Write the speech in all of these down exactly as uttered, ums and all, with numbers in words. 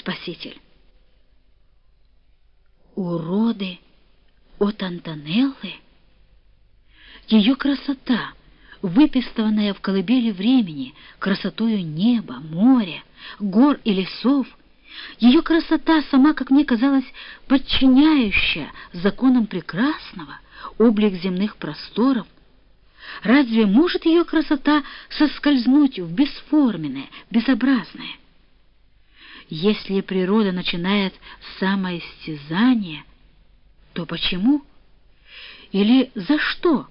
спаситель. Уроды от Антонеллы? Ее красота, выпистыванная в колыбели времени, красотою неба, моря, гор и лесов, ее красота, сама, как мне казалось, подчиняющая законам прекрасного, облик земных просторов, разве может ее красота соскользнуть в бесформенное, безобразное? Если природа начинает самоистязание, то почему или за что?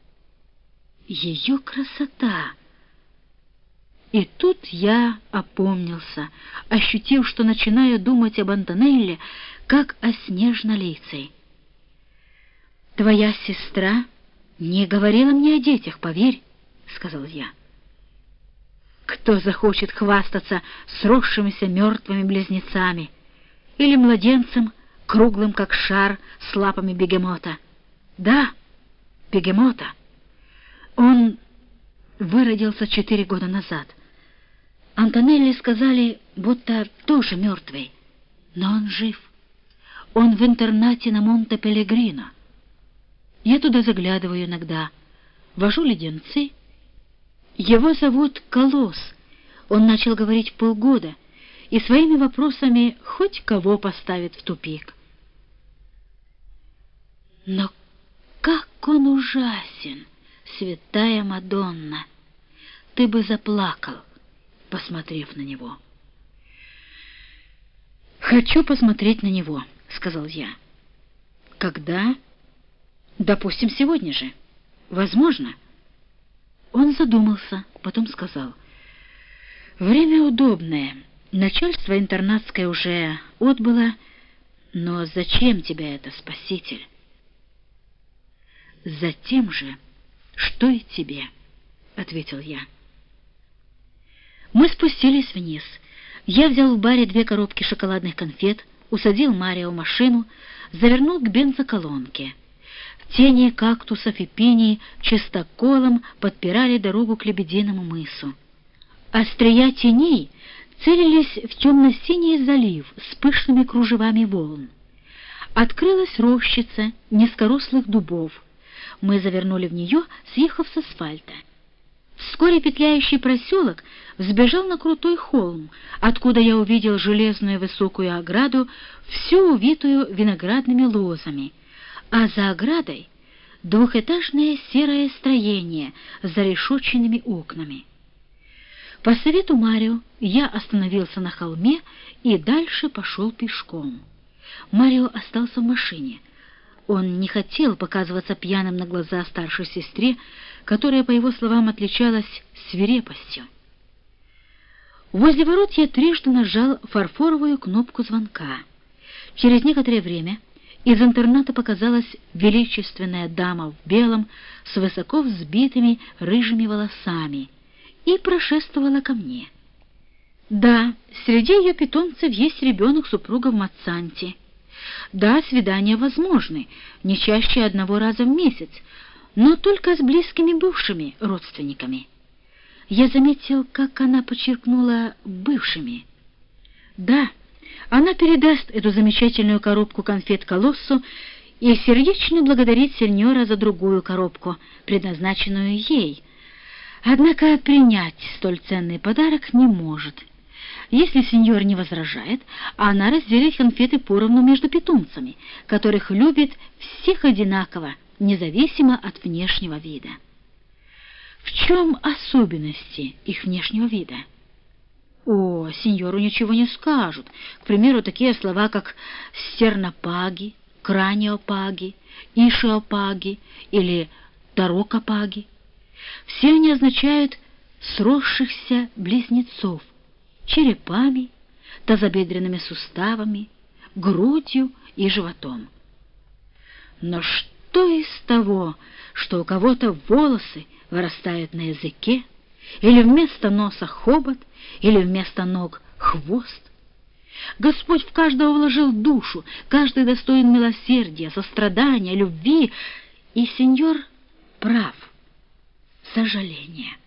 Ее красота. И тут я опомнился, ощутив, что начинаю думать об Антонелле, как о снежнолицей. «Твоя сестра не говорила мне о детях, поверь», — сказал я. «Кто захочет хвастаться сросшимися мертвыми близнецами или младенцем, круглым как шар, с лапами бегемота? Да, бегемота. Он выродился четыре года назад. Антонелле сказали, будто тоже мертвый, но он жив. Он в интернате на Монте-Пелегрино. Я туда заглядываю иногда, вожу леденцы. Его зовут Колосс. Он начал говорить полгода и своими вопросами хоть кого поставит в тупик. Но как он ужасен, святая Мадонна! Ты бы заплакал, посмотрев на него. «Хочу посмотреть на него», — сказал я. «Когда?» «Допустим, сегодня же. Возможно». Он задумался, потом сказал: «Время удобное. Начальство интернатское уже отбыло. Но зачем тебе это, спаситель?» «Затем же, что и тебе», — ответил я. Мы спустились вниз. Я взял в баре две коробки шоколадных конфет, усадил Марио в машину, завернул к бензоколонке. В тени кактусов и пиний чистоколом подпирали дорогу к Лебединому мысу. Острия теней целились в темно-синий залив с пышными кружевами волн. Открылась рощица низкорослых дубов. Мы завернули в нее, съехав с асфальта. Вскоре петляющий проселок взбежал на крутой холм, откуда я увидел железную высокую ограду, всю увитую виноградными лозами, а за оградой двухэтажное серое строение с зарешетченными окнами. По совету Марио я остановился на холме и дальше пошел пешком. Марио остался в машине. Он не хотел показываться пьяным на глаза старшей сестре, которая, по его словам, отличалась свирепостью. Возле ворот я трижды нажал фарфоровую кнопку звонка. Через некоторое время из интерната показалась величественная дама в белом с высоко взбитыми рыжими волосами и прошествовала ко мне. Да, среди ее питомцев есть ребенок супругов Маццанти. Да, свидания возможны, не чаще одного раза в месяц, но только с близкими бывшими родственниками. Я заметил, как она подчеркнула «бывшими». Да, она передаст эту замечательную коробку конфет Колоссу и сердечно благодарит сеньора за другую коробку, предназначенную ей. Однако принять столь ценный подарок не может. Если сеньор не возражает, она разделит конфеты поровну между питомцами, которых любит всех одинаково, независимо от внешнего вида. В чем особенности их внешнего вида? О, сеньору ничего не скажут. К примеру, такие слова, как стернопаги, краниопаги, ишиопаги или тарокопаги. Все они означают сросшихся близнецов, черепами, тазобедренными суставами, грудью и животом. Но что из того, что у кого-то волосы вырастают на языке, или вместо носа хобот, или вместо ног хвост? Господь в каждого вложил душу, каждый достоин милосердия, сострадания, любви, и сеньор прав, сожаления.